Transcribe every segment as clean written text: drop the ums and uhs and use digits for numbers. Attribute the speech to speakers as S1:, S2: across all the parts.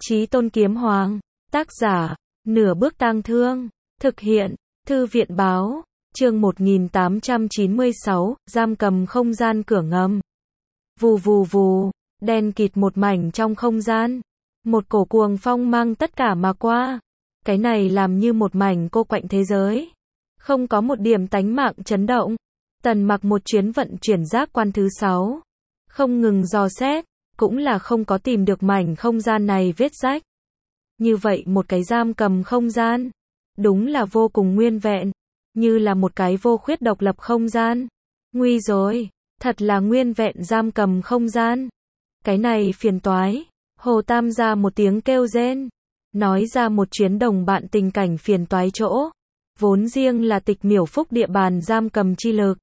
S1: Chí Tôn Kiếm Hoàng. Tác giả, Nửa Bước Tang Thương. Thực hiện, Thư viện báo. Chương 1896, giam cầm không gian cửa ngầm. Vù vù vù, đen kịt một mảnh trong không gian. Một cổ cuồng phong mang tất cả mà qua. Cái này làm như một mảnh cô quạnh thế giới. Không có một điểm tánh mạng chấn động. Tần Mặc một chuyến vận chuyển giác quan thứ 6. Không ngừng dò xét, cũng là không có tìm được mảnh không gian này vết rách. Như vậy một cái giam cầm không gian, đúng là vô cùng nguyên vẹn, như là một cái vô khuyết độc lập không gian. Nguy rồi, thật là nguyên vẹn giam cầm không gian. Cái này phiền toái. Hồ Tam ra một tiếng kêu rên, nói ra một chuyến đồng bạn tình cảnh phiền toái chỗ. Vốn riêng là Tịch Miểu Phúc địa bàn giam cầm chi lực,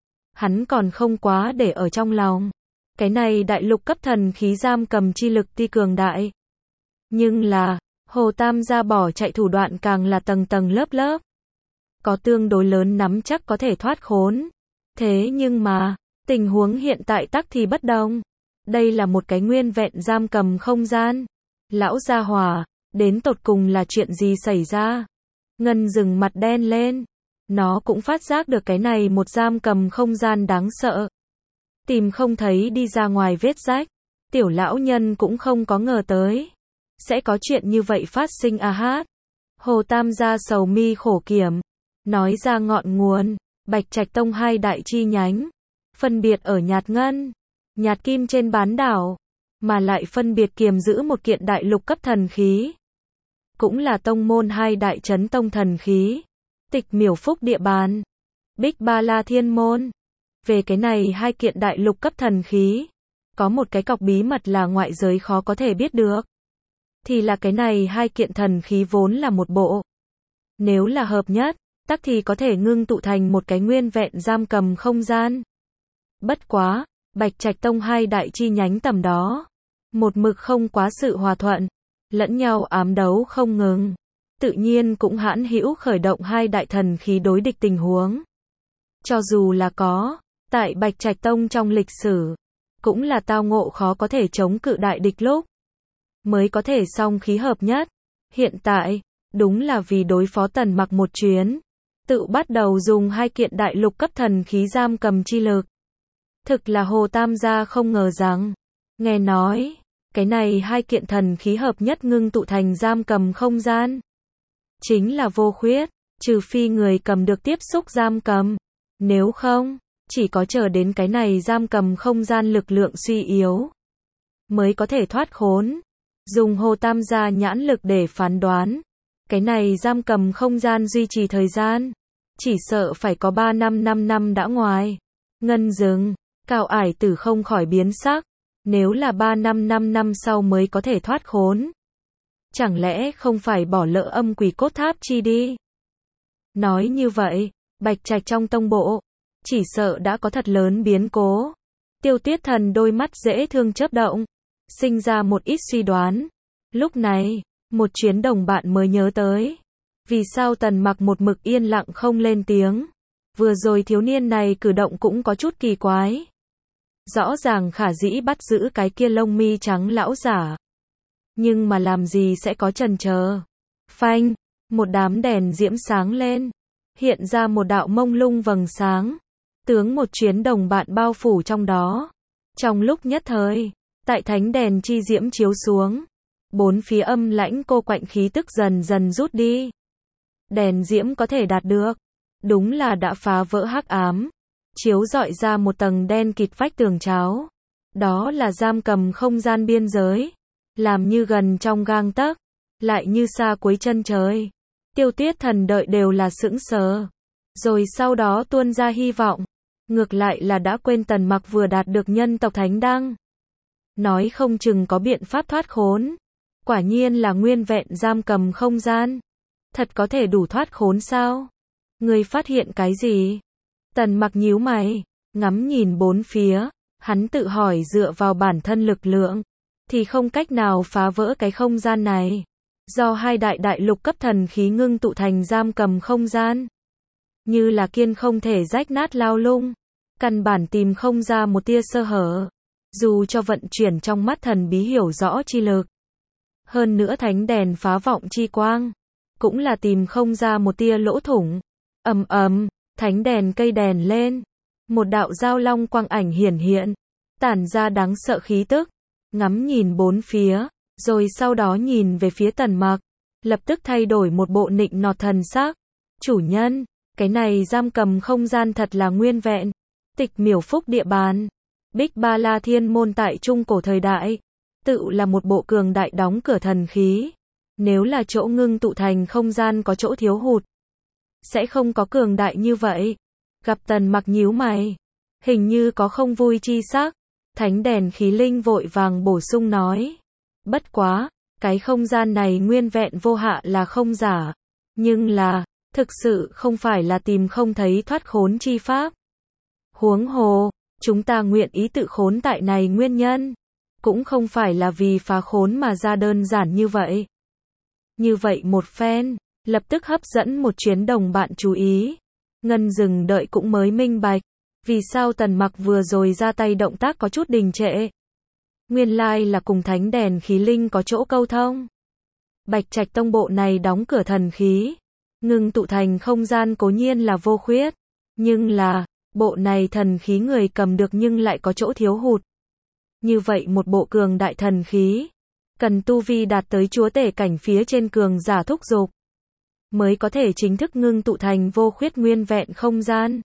S1: hắn còn không quá để ở trong lòng. Cái này đại lục cấp thần khí giam cầm chi lực tuy cường đại, nhưng là, Hồ Tam gia bỏ chạy thủ đoạn càng là tầng tầng lớp lớp. Có tương đối lớn nắm chắc có thể thoát khốn. Thế nhưng mà, tình huống hiện tại tắc thì bất đồng. Đây là một cái nguyên vẹn giam cầm không gian. Lão gia hỏa, đến tột cùng là chuyện gì xảy ra? Ngân Dừng mặt đen lên. Nó cũng phát giác được cái này một giam cầm không gian đáng sợ. Tìm không thấy đi ra ngoài vết rách. Tiểu lão nhân cũng không có ngờ tới sẽ có chuyện như vậy phát sinh à hát. Hồ Tam gia sầu mi khổ kiểm, nói ra ngọn nguồn. Bạch Trạch Tông hai đại chi nhánh, phân biệt ở Nhạt Ngân, Nhạt Kim trên bán đảo, mà lại phân biệt kiềm giữ một kiện đại lục cấp thần khí. Cũng là tông môn hai đại chấn tông thần khí. Tịch Miểu Phúc địa bàn, Bích Ba La Thiên môn. Về cái này hai kiện đại lục cấp thần khí, có một cái cọc bí mật là ngoại giới khó có thể biết được. Thì là cái này hai kiện thần khí vốn là một bộ. Nếu là hợp nhất, tắc thì có thể ngưng tụ thành một cái nguyên vẹn giam cầm không gian. Bất quá, Bạch Trạch Tông hai đại chi nhánh tầm đó, một mực không quá sự hòa thuận, lẫn nhau ám đấu không ngừng. Tự nhiên cũng hãn hữu khởi động hai đại thần khí đối địch tình huống. Cho dù là có, tại Bạch Trạch Tông trong lịch sử, cũng là tao ngộ khó có thể chống cự đại địch lúc mới có thể song khí hợp nhất. Hiện tại, đúng là vì đối phó Tần Mặc một chuyến, tự bắt đầu dùng hai kiện đại lục cấp thần khí giam cầm chi lực. Thực là Hồ Tam gia không ngờ rằng, nghe nói, cái này hai kiện thần khí hợp nhất ngưng tụ thành giam cầm không gian. Chính là vô khuyết, trừ phi người cầm được tiếp xúc giam cầm. Nếu không, chỉ có chờ đến cái này giam cầm không gian lực lượng suy yếu, mới có thể thoát khốn. Dùng Hồ Tam gia nhãn lực để phán đoán, cái này giam cầm không gian duy trì thời gian, chỉ sợ phải có 3 năm 5 năm đã ngoài. Ngân Dừng, Cao Ải Tử không khỏi biến sắc, nếu là 3 năm 5 năm sau mới có thể thoát khốn, chẳng lẽ không phải bỏ lỡ âm quỷ cốt tháp chi đi? Nói như vậy, Bạch Trạch trong tông bộ, chỉ sợ đã có thật lớn biến cố. Tiêu Tuyết Thần đôi mắt dễ thương chớp động, sinh ra một ít suy đoán. Lúc này, một chuyến đồng bạn mới nhớ tới, vì sao Tần Mặc một mực yên lặng không lên tiếng. Vừa rồi thiếu niên này cử động cũng có chút kỳ quái. Rõ ràng khả dĩ bắt giữ cái kia lông mi trắng lão giả, nhưng mà làm gì sẽ có chần chờ. Phanh, một đám đèn diễm sáng lên, hiện ra một đạo mông lung vầng sáng, tướng một chuyến đồng bạn bao phủ trong đó. Trong lúc nhất thời, tại thánh đèn chi diễm chiếu xuống, bốn phía âm lãnh cô quạnh khí tức dần dần rút đi. Đèn diễm có thể đạt được, đúng là đã phá vỡ hắc ám, chiếu rọi ra một tầng đen kịt vách tường cháo. Đó là giam cầm không gian biên giới, làm như gần trong gang tấc, lại như xa cuối chân trời. Tiêu Tuyết Thần đợi đều là sững sờ, rồi sau đó tuôn ra hy vọng. Ngược lại là đã quên Tần Mặc vừa đạt được nhân tộc thánh đăng, nói không chừng có biện pháp thoát khốn. Quả nhiên là nguyên vẹn giam cầm không gian, thật có thể đủ thoát khốn sao? Người phát hiện cái gì? Tần Mặc nhíu mày, ngắm nhìn bốn phía, hắn tự hỏi dựa vào bản thân lực lượng, thì không cách nào phá vỡ cái không gian này. Do hai đại lục cấp thần khí ngưng tụ thành giam cầm không gian, như là kiên không thể rách nát lao lung, căn bản tìm không ra một tia sơ hở. Dù cho vận chuyển trong mắt thần bí hiểu rõ chi lực, Hơn nữa thánh đèn phá vọng chi quang, cũng là tìm không ra một tia lỗ thủng. Ầm ầm, thánh đèn cây đèn lên, một đạo giao long quang ảnh hiển hiện, tản ra đáng sợ khí tức, ngắm nhìn bốn phía, rồi sau đó nhìn về phía Tần Mặc, lập tức thay đổi một bộ nịnh nọt thần sắc. Chủ nhân, cái này giam cầm không gian thật là nguyên vẹn. Tịch miểu phúc địa bàn, Bích Ba La Thiên môn tại trung cổ thời đại, tự là một bộ cường đại đóng cửa thần khí. Nếu là chỗ ngưng tụ thành không gian có chỗ thiếu hụt, sẽ không có cường đại như vậy. Gặp Tần Mặc nhíu mày, hình như có không vui chi sắc. Thánh đèn khí linh vội vàng bổ sung nói. Bất quá, cái không gian này nguyên vẹn vô hạ là không giả. Nhưng là, thực sự không phải là tìm không thấy thoát khốn chi pháp. Huống hồ, chúng ta nguyện ý tự khốn tại này nguyên nhân, cũng không phải là vì phá khốn mà ra đơn giản như vậy. Như vậy một phen, lập tức hấp dẫn một chuyến đồng bạn chú ý. Ngân dừng đợi cũng mới minh bạch, vì sao Tần Mặc vừa rồi ra tay động tác có chút đình trệ. Nguyên lai là cùng thánh đèn khí linh có chỗ câu thông. Bạch Trạch Tông bộ này đóng cửa thần khí, ngưng tụ thành không gian cố nhiên là vô khuyết, nhưng là, bộ này thần khí người cầm được nhưng lại có chỗ thiếu hụt. Như vậy một bộ cường đại thần khí, cần tu vi đạt tới chúa tể cảnh phía trên cường giả thúc giục, mới có thể chính thức ngưng tụ thành vô khuyết nguyên vẹn không gian.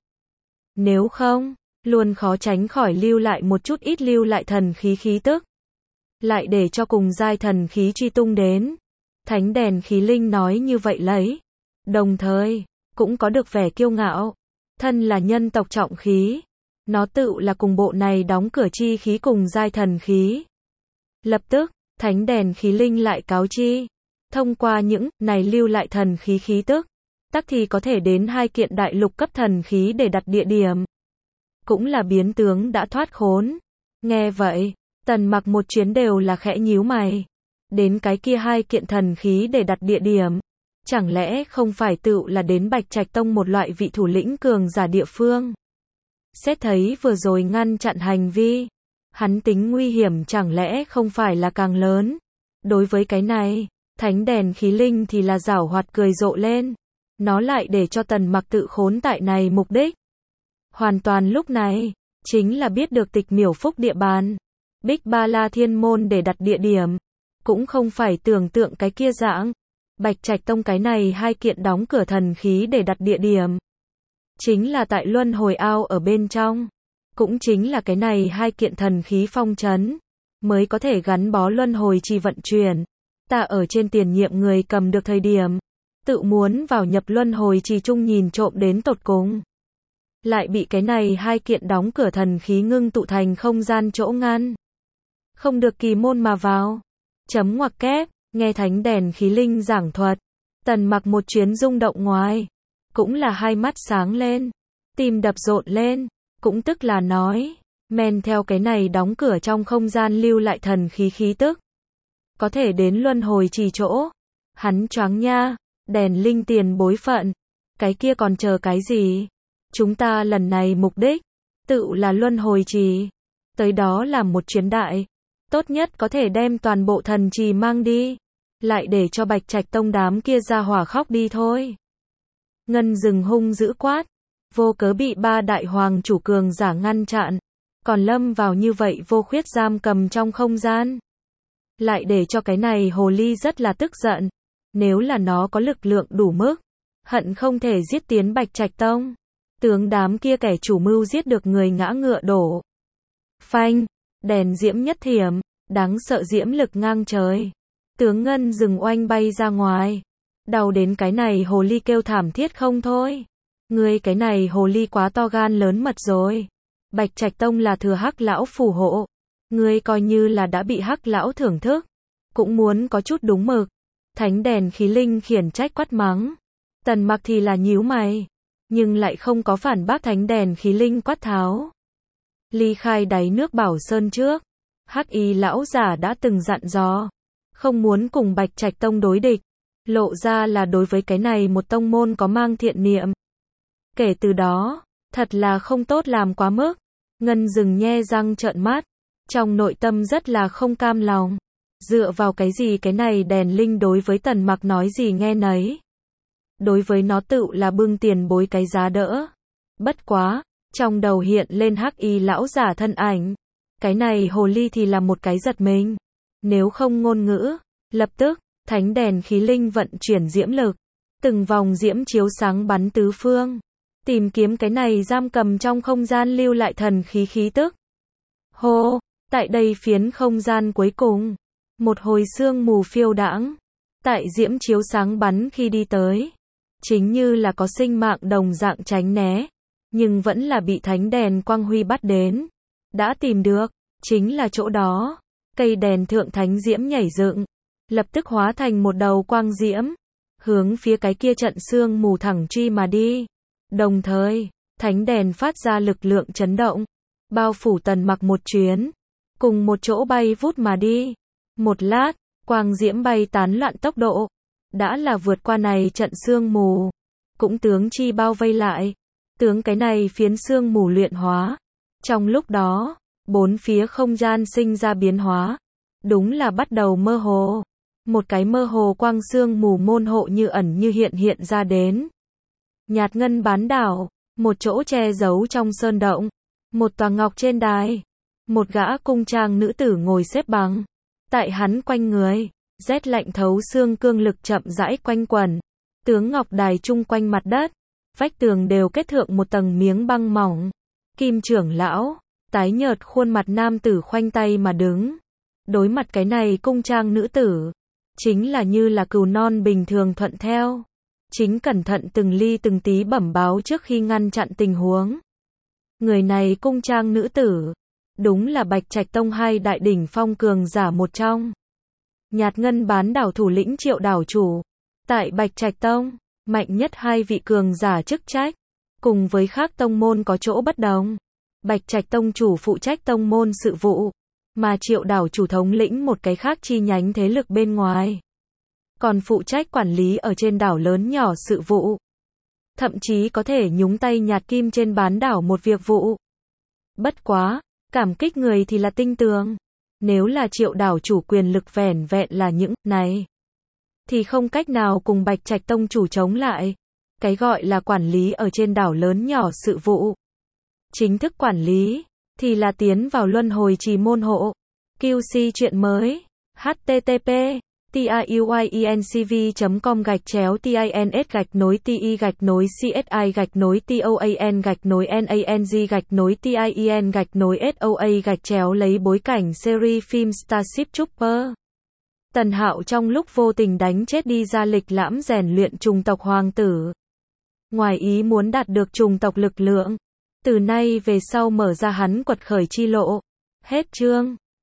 S1: Nếu không, luôn khó tránh khỏi lưu lại một chút ít lưu lại thần khí khí tức. Lại để cho cùng giai thần khí truy tung đến. Thánh đèn khí linh nói như vậy lấy. Đồng thời, cũng có được vẻ kiêu ngạo. Thân là nhân tộc trọng khí. Nó tự là cùng bộ này đóng cửa chi khí cùng giai thần khí. Lập tức, thánh đèn khí linh lại cáo chi. Thông qua những này lưu lại thần khí khí tức, tắc thì có thể đến 2 kiện đại lục cấp thần khí để đặt địa điểm. Cũng là biến tướng đã thoát khốn. Nghe vậy, Tần Mặc một chuyến đều là khẽ nhíu mày. Đến cái kia 2 kiện thần khí để đặt địa điểm, chẳng lẽ không phải tự là đến Bạch Trạch Tông một loại vị thủ lĩnh cường giả địa phương? Xét thấy vừa rồi ngăn chặn hành vi, hắn tính nguy hiểm chẳng lẽ không phải là càng lớn? Đối với cái này, thánh đèn khí linh thì là giảo hoạt cười rộ lên. Nó lại để cho Tần Mặc tự khốn tại này mục đích. Hoàn toàn lúc này, chính là biết được tịch miểu phúc địa bàn. Bích Ba La Thiên môn để đặt địa điểm. Cũng không phải tưởng tượng cái kia dạng. Bạch Trạch Tông cái này 2 kiện đóng cửa thần khí để đặt địa điểm. Chính là tại luân hồi ao ở bên trong. Cũng chính là cái này 2 kiện thần khí phong trấn. Mới có thể gắn bó luân hồi trì vận chuyển. Ta ở trên tiền nhiệm người cầm được thời điểm. Tự muốn vào nhập luân hồi trì chung nhìn trộm đến tột cùng. Lại bị cái này 2 kiện đóng cửa thần khí ngưng tụ thành không gian chỗ ngăn. Không được kỳ môn mà vào. Chấm ngoặc kép, nghe thánh đèn khí linh giảng thuật. Tần Mặc một chuyến rung động ngoài. Cũng là hai mắt sáng lên. Tim đập rộn lên. Cũng tức là nói. Men theo cái này đóng cửa trong không gian lưu lại thần khí khí tức. Có thể đến luân hồi trì chỗ. Hắn choáng nha. Đèn linh tiền bối phận. Cái kia còn chờ cái gì? Chúng ta lần này mục đích. Tự là luân hồi trì. Tới đó làm một chuyến đại. Tốt nhất có thể đem toàn bộ thần trì mang đi. Lại để cho Bạch Trạch Tông đám kia ra hỏa khóc đi thôi. Ngân rừng hung dữ quát. Vô cớ bị 3 đại hoàng chủ cường giả ngăn chặn. Còn lâm vào như vậy vô khuyết giam cầm trong không gian. Lại để cho cái này hồ ly rất là tức giận. Nếu là nó có lực lượng đủ mức, hận không thể giết tiến Bạch Trạch Tông. Tướng đám kia kẻ chủ mưu giết được người ngã ngựa đổ. Phanh, đèn diễm nhất thiểm, đáng sợ diễm lực ngang trời. Tướng ngân rừng oanh bay ra ngoài. Đau đến cái này hồ ly kêu thảm thiết không thôi. Ngươi cái này hồ ly quá to gan lớn mật rồi. Bạch Trạch Tông là thừa Hắc lão phù hộ. Ngươi coi như là đã bị Hắc lão thưởng thức, cũng muốn có chút đúng mực. Thánh đèn khí linh khiển trách quát mắng. Tần Mặc thì là nhíu mày, nhưng lại không có phản bác thánh đèn khí linh quát tháo. Ly khai đáy nước Bảo Sơn trước, Hắc Y lão giả đã từng dặn dò, không muốn cùng Bạch Trạch Tông đối địch, lộ ra là đối với cái này một tông môn có mang thiện niệm. Kể từ đó, thật là không tốt làm quá mức. Ngân rừng nhe răng trợn mắt, trong nội tâm rất là không cam lòng. Dựa vào cái gì cái này đèn linh đối với Tần Mặc nói gì nghe nấy. Đối với nó tự là bưng tiền bối cái giá đỡ. Bất quá, trong đầu hiện lên hắc y lão giả thân ảnh. Cái này hồ ly thì là một cái giật mình. Nếu không ngôn ngữ, lập tức, thánh đèn khí linh vận chuyển diễm lực. Từng vòng diễm chiếu sáng bắn tứ phương. Tìm kiếm cái này giam cầm trong không gian lưu lại thần khí khí tức. Hô, tại đây phiến không gian cuối cùng. Một hồi sương mù phiêu đãng. Tại diễm chiếu sáng bắn khi đi tới. Chính như là có sinh mạng đồng dạng tránh né. Nhưng vẫn là bị thánh đèn quang huy bắt đến. Đã tìm được, chính là chỗ đó. Cây đèn thượng thánh diễm nhảy dựng. Lập tức hóa thành một đầu quang diễm. Hướng phía cái kia trận sương mù thẳng truy mà đi. Đồng thời, thánh đèn phát ra lực lượng chấn động. Bao phủ Tần Mặc một chuyến. Cùng một chỗ bay vút mà đi. Một lát, quang diễm bay tán loạn tốc độ. Đã là vượt qua này trận sương mù. Cũng tướng chi bao vây lại. Tướng cái này phiến sương mù luyện hóa. Trong lúc đó, bốn phía không gian sinh ra biến hóa. Đúng là bắt đầu mơ hồ. Một cái mơ hồ quang sương mù môn hộ như ẩn như hiện ra đến. Nhạt ngân bán đảo, một chỗ che giấu trong sơn động. Một tòa ngọc trên đài. Một gã cung trang nữ tử ngồi xếp bằng. Tại hắn quanh người, rét lạnh thấu xương cương lực chậm rãi quanh quẩn. Tướng ngọc đài chung quanh mặt đất. Vách tường đều kết thượng một tầng miếng băng mỏng. Kim trưởng lão, tái nhợt khuôn mặt nam tử khoanh tay mà đứng. Đối mặt cái này cung trang nữ tử. Chính là như là cừu non bình thường thuận theo. Chính cẩn thận từng ly từng tí bẩm báo trước khi ngăn chặn tình huống. Người này cung trang nữ tử. Đúng là Bạch Trạch Tông hai đại đỉnh phong cường giả một trong. Nhạt ngân bán đảo thủ lĩnh Triệu đảo chủ. Tại Bạch Trạch Tông, mạnh nhất hai vị cường giả chức trách. Cùng với khác tông môn có chỗ bất đồng. Bạch Trạch Tông chủ phụ trách tông môn sự vụ. Mà Triệu đảo chủ thống lĩnh một cái khác chi nhánh thế lực bên ngoài. Còn phụ trách quản lý ở trên đảo lớn nhỏ sự vụ. Thậm chí có thể nhúng tay nhạt kim trên bán đảo một việc vụ. Bất quá, cảm kích người thì là tinh tường. Nếu là Triệu đảo chủ quyền lực vẻn vẹn là những này. Thì không cách nào cùng Bạch Trạch Tông chủ chống lại. Cái gọi là quản lý ở trên đảo lớn nhỏ sự vụ. Chính thức quản lý. Thì là tiến vào luân hồi trì môn hộ. QC chuyện mới. http tiuyenCV.com/TINS-TI-NOI-TI-NG-NOI-TIEN-TIEN-SOA lấy bối cảnh series phim Starship Trooper. Tần Hạo trong lúc vô tình đánh chết đi ra lịch lãm rèn luyện chủng tộc hoàng tử. Ngoài ý muốn đạt được chủng tộc lực lượng. Từ nay về sau mở ra hắn quật khởi chi lộ. Hết chương.